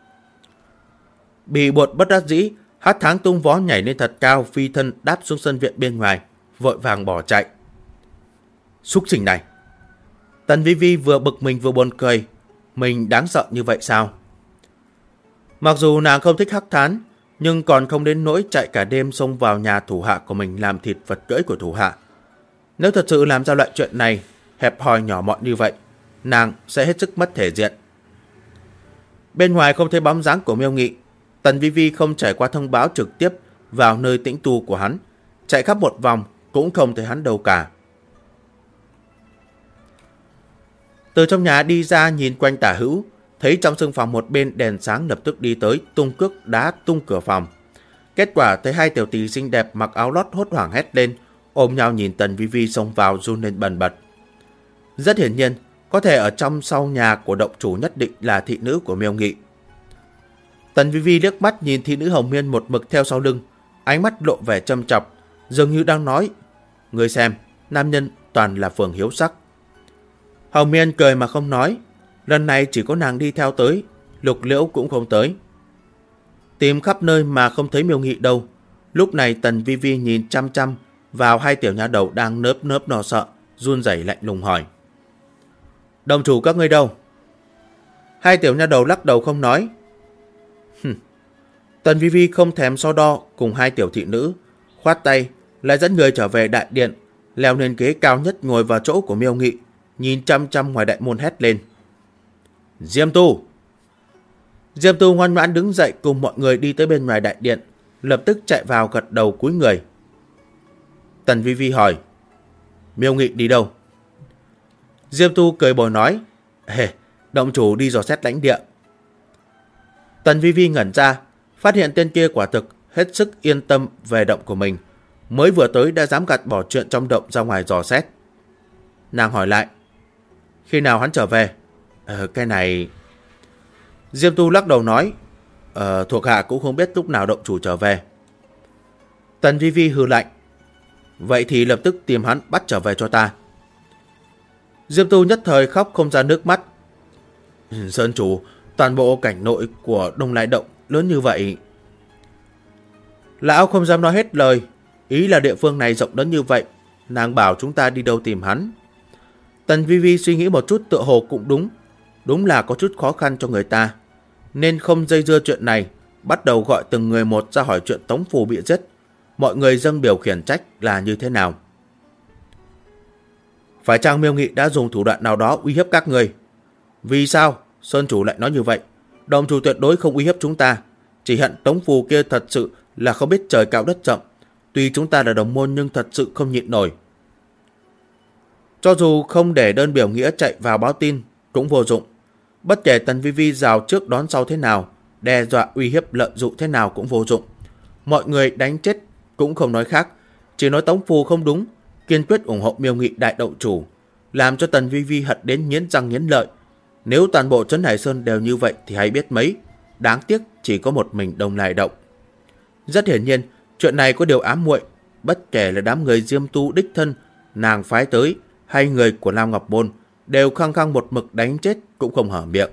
Bị buộc bất đắc dĩ, Hắc Thán tung vó nhảy lên thật cao, phi thân đáp xuống sân viện bên ngoài, vội vàng bỏ chạy. Súc sinh này! Tần Vi Vi vừa bực mình vừa buồn cười, mình đáng sợ như vậy sao? Mặc dù nàng không thích Hắc Thán, nhưng còn không đến nỗi chạy cả đêm xông vào nhà thủ hạ của mình làm thịt vật cưỡi của thủ hạ. Nếu thật sự làm ra loại chuyện này, hẹp hòi nhỏ mọn như vậy, nàng sẽ hết sức mất thể diện. Bên ngoài không thấy bóng dáng của Miêu Nghị, Tần Vi Vi không trải qua thông báo trực tiếp vào nơi tĩnh tu của hắn, chạy khắp một vòng cũng không thấy hắn đâu cả. Từ trong nhà đi ra nhìn quanh tả hữu, thấy trong sương phòng một bên đèn sáng lập tức đi tới tung cước đá tung cửa phòng. Kết quả thấy hai tiểu tỷ xinh đẹp mặc áo lót hốt hoảng hét lên, ôm nhau nhìn Tần Vi Vi xông vào run lên bần bật. Rất hiển nhiên, có thể ở trong sau nhà của động chủ nhất định là thị nữ của Miêu Nghị. Tần Vi Vi liếc mắt nhìn thị nữ Hồng Miên một mực theo sau lưng, ánh mắt lộ vẻ châm chọc, dường như đang nói: người xem, nam nhân toàn là phường hiếu sắc. Hồng Miên cười mà không nói, lần này chỉ có nàng đi theo tới, Lục Liễu cũng không tới. Tìm khắp nơi mà không thấy Miêu Nghị đâu. Lúc này Tần Vi Vi nhìn chăm chăm vào hai tiểu nha đầu đang nớp nớp lo sợ, run rẩy lạnh lùng hỏi: đồng chủ các ngươi đâu? Hai tiểu nha đầu lắc đầu không nói. Tần Vi Vi không thèm so đo cùng hai tiểu thị nữ, khoát tay lại dẫn người trở về đại điện, leo lên ghế cao nhất ngồi vào chỗ của Miêu Nghị, nhìn chăm chăm ngoài đại môn hét lên: Diêm Tu! Diêm Tu ngoan ngoãn đứng dậy cùng mọi người đi tới bên ngoài đại điện, lập tức chạy vào gật đầu cúi người. Tần Vi Vi hỏi: Miêu Nghị đi đâu? Diêm Tu cười bồi nói: động chủ đi dò xét lãnh địa. Tần Vi Vi ngẩn ra, phát hiện tên kia quả thực hết sức yên tâm về động của mình, mới vừa tới đã dám gạt bỏ chuyện trong động ra ngoài dò xét. Nàng hỏi lại: khi nào hắn trở về? Cái này... Diêm Tu lắc đầu nói: thuộc hạ cũng không biết lúc nào động chủ trở về. Tần Vi Vi hừ lạnh: vậy thì lập tức tìm hắn bắt trở về cho ta. Diêm Tu nhất thời khóc không ra nước mắt. Sơn chủ, toàn bộ cảnh nội của Đông Lai Động lớn như vậy. Lão không dám nói hết lời, ý là địa phương này rộng lớn như vậy, nàng bảo chúng ta đi đâu tìm hắn. Tần Vi Vi suy nghĩ một chút tựa hồ cũng đúng, đúng là có chút khó khăn cho người ta, nên không dây dưa chuyện này, bắt đầu gọi từng người một ra hỏi chuyện Tống Phù bị giết. Mọi người dâng biểu khiển trách là như thế nào. Phải chăng Miêu Nghị đã dùng thủ đoạn nào đó uy hiếp các người? Vì sao Sơn chủ lại nói như vậy? Động chủ tuyệt đối không uy hiếp chúng ta. Chỉ hận Tống Phù kia thật sự là không biết trời cao đất rộng. Tuy chúng ta là đồng môn nhưng thật sự không nhịn nổi. Cho dù không để đơn biểu nghĩa chạy vào báo tin cũng vô dụng. Bất kể Tần Vi Vi rào trước đón sau thế nào, đe dọa uy hiếp lợi dụng thế nào cũng vô dụng. Mọi người đánh chết cũng không nói khác, chỉ nói Tống Phù không đúng, kiên quyết ủng hộ Miêu Nghị đại động chủ, làm cho Tần Vi Vi hận đến nghiến răng nghiến lợi. Nếu toàn bộ Trấn Hải Sơn đều như vậy thì hay biết mấy. Đáng tiếc chỉ có một mình Đông Lai Động. Rất hiển nhiên, chuyện này có điều ám muội. Bất kể là đám người Diêm Tu đích thân nàng phái tới hay người của Lam Ngọc Môn đều khăng khăng một mực đánh chết cũng không hở miệng.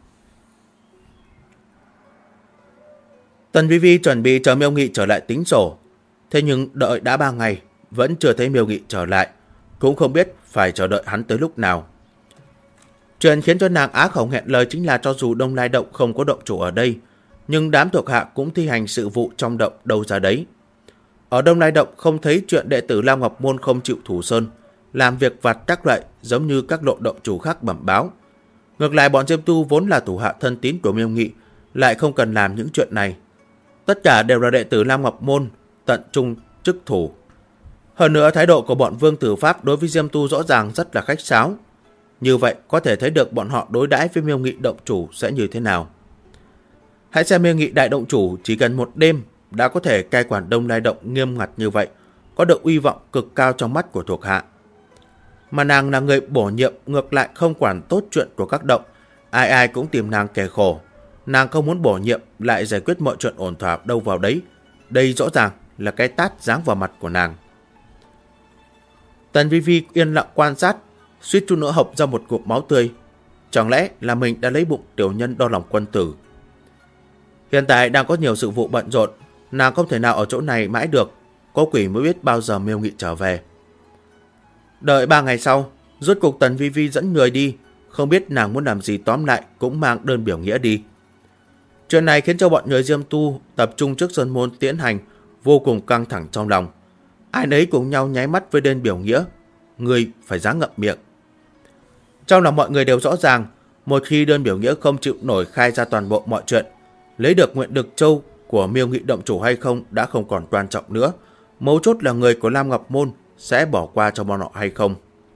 Tần Vi Vi chuẩn bị chờ Miêu Nghị trở lại tính sổ. Thế nhưng đợi đã 3 ngày vẫn chưa thấy Miêu Nghị trở lại, cũng không biết phải chờ đợi hắn tới lúc nào. Chuyện khiến cho nàng á khẩu nghẹn lời chính là cho dù Đông Lai Động không có động chủ ở đây, nhưng đám thuộc hạ cũng thi hành sự vụ trong động đâu ra đấy. Ở Đông Lai Động không thấy chuyện đệ tử Lam Ngọc Môn không chịu thủ sơn, làm việc vặt các loại giống như các lộ động chủ khác bẩm báo. Ngược lại bọn Diêm Tu vốn là thủ hạ thân tín của Miêu Nghị, lại không cần làm những chuyện này. Tất cả đều là đệ tử Lam Ngọc Môn, tận trung chức thủ. Hơn nữa thái độ của bọn Vương Tử Pháp đối với Diêm Tu rõ ràng rất là khách sáo. Như vậy có thể thấy được bọn họ đối đãi với Miêu Nghị động chủ sẽ như thế nào. Hãy xem Miêu Nghị đại động chủ chỉ cần một đêm đã có thể cai quản Đông Lai Động nghiêm ngặt như vậy, có được uy vọng cực cao trong mắt của thuộc hạ. Mà nàng là người bổ nhiệm, ngược lại không quản tốt chuyện của các động, ai ai cũng tìm nàng kẻ khổ. Nàng không muốn bổ nhiệm lại giải quyết mọi chuyện ổn thỏa đâu vào đấy. Đây rõ ràng là cái tát giáng vào mặt của nàng. Tần Vi Vi yên lặng quan sát, suýt chút nữa hộc ra một ngụm máu tươi. Chẳng lẽ là mình đã lấy bụng tiểu nhân đo lòng quân tử? Hiện tại đang có nhiều sự vụ bận rộn, nàng không thể nào ở chỗ này mãi được. Có quỷ mới biết bao giờ Miêu Nghị trở về. Đợi 3 ngày sau, rốt cuộc Tần Vi Vi dẫn người đi, không biết nàng muốn làm gì, tóm lại cũng mang đơn biểu nghĩa đi. Chuyện này khiến cho bọn người Diêm Tu tập trung trước sơn môn tiến hành vô cùng căng thẳng trong lòng. Ai nấy cùng nhau nháy mắt với đơn biểu nghĩa, người phải dáng ngậm miệng. Trong lòng mọi người đều rõ ràng, một khi đơn biểu nghĩa không chịu nổi khai ra toàn bộ mọi chuyện, lấy được Nguyện Đực Châu của Miêu Nghị động chủ hay không đã không còn quan trọng nữa. Mấu chốt là người của Lam Ngọc Môn sẽ bỏ qua cho bọn họ hay không.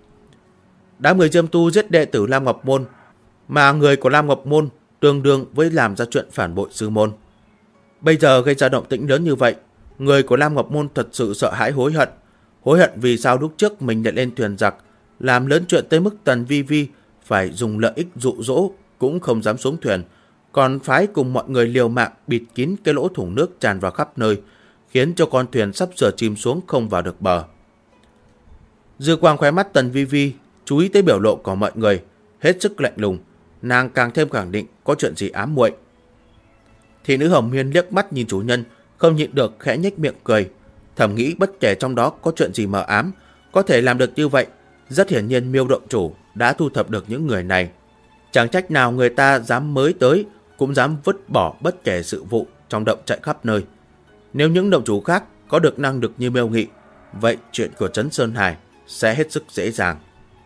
Đám người Diêm Tu giết đệ tử Lam Ngọc Môn, mà người của Lam Ngọc Môn tương đương với làm ra chuyện phản bội sư môn. Bây giờ gây ra động tĩnh lớn như vậy, người của Lam Ngọc Môn thật sự sợ hãi hối hận. Hối hận vì sao lúc trước mình đã lên thuyền giặc, làm lớn chuyện tới mức Tần Vi Vi phải dùng lợi ích dụ dỗ cũng không dám xuống thuyền, còn phái cùng mọi người liều mạng bịt kín cái lỗ thủng nước tràn vào khắp nơi, khiến cho con thuyền sắp sửa chìm xuống không vào được bờ. Dư quang khóe mắt Tần Vi Vi chú ý tới biểu lộ của mọi người, hết sức lạnh lùng. Nàng càng thêm khẳng định có chuyện gì ám muội. Thị nữ Hồng Hiên liếc mắt nhìn chủ nhân, không nhịn được khẽ nhếch miệng cười, thầm nghĩ bất kể trong đó có chuyện gì mờ ám, có thể làm được như vậy, rất hiển nhiên Miêu động chủ đã thu thập được những người này. Chẳng trách nào người ta dám mới tới cũng dám vứt bỏ bất kể sự vụ trong động chạy khắp nơi. Nếu những động chủ khác có được năng lực như Miêu Nghị, vậy chuyện của Trấn Sơn Hải sẽ hết sức dễ dàng.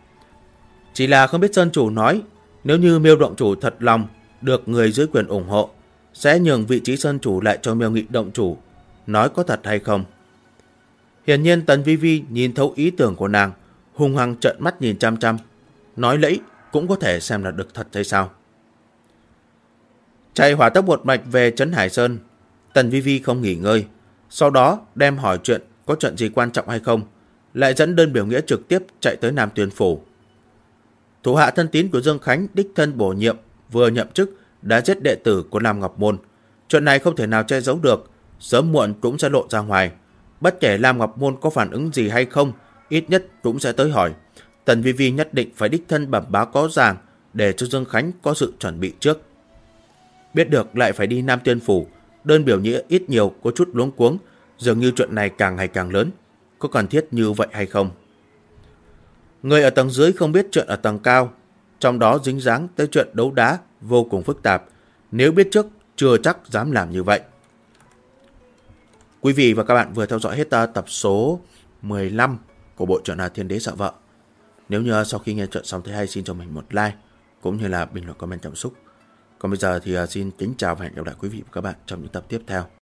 Chỉ là không biết Sơn chủ nói, nếu như Miêu động chủ thật lòng được người dưới quyền ủng hộ, sẽ nhường vị trí Sơn chủ lại cho Miêu Nghị động chủ, nói có thật hay không? Hiển nhiên Tần Vi Vi nhìn thấu ý tưởng của nàng, hung hăng trợn mắt nhìn chăm chăm, nói lẫy cũng có thể xem là được thật hay sao. Chạy hỏa tốc một mạch về Trấn Hải Sơn, Tần Vi Vi không nghỉ ngơi, sau đó đem hỏi chuyện có chuyện gì quan trọng hay không, lại dẫn đơn biểu nghĩa trực tiếp chạy tới Nam Tuyên Phủ. Thủ hạ thân tín của Dương Khánh đích thân bổ nhiệm vừa nhậm chức đã giết đệ tử của Lam Ngọc Môn. Chuyện này không thể nào che giấu được, sớm muộn cũng sẽ lộ ra ngoài. Bất kể Lam Ngọc Môn có phản ứng gì hay không, ít nhất cũng sẽ tới hỏi. Tần Vi Vi nhất định phải đích thân bẩm báo rõ ràng để cho Dương Khánh có sự chuẩn bị trước. Biết được lại phải đi Nam Tuyên Phủ, đơn biểu nghĩa ít nhiều có chút luống cuống, dường như chuyện này càng ngày càng lớn. Có cần thiết như vậy hay không? Người ở tầng dưới không biết chuyện ở tầng cao, trong đó dính dáng tới chuyện đấu đá vô cùng phức tạp. Nếu biết trước, chưa chắc dám làm như vậy. Quý vị và các bạn vừa theo dõi hết tập số 15 của bộ truyện Thiên Đế Sợ Vợ. Nếu như sau khi nghe chuyện xong thấy hay, xin cho mình một like cũng như là bình luận comment cảm xúc. Còn bây giờ thì xin kính chào và hẹn gặp lại quý vị và các bạn trong những tập tiếp theo.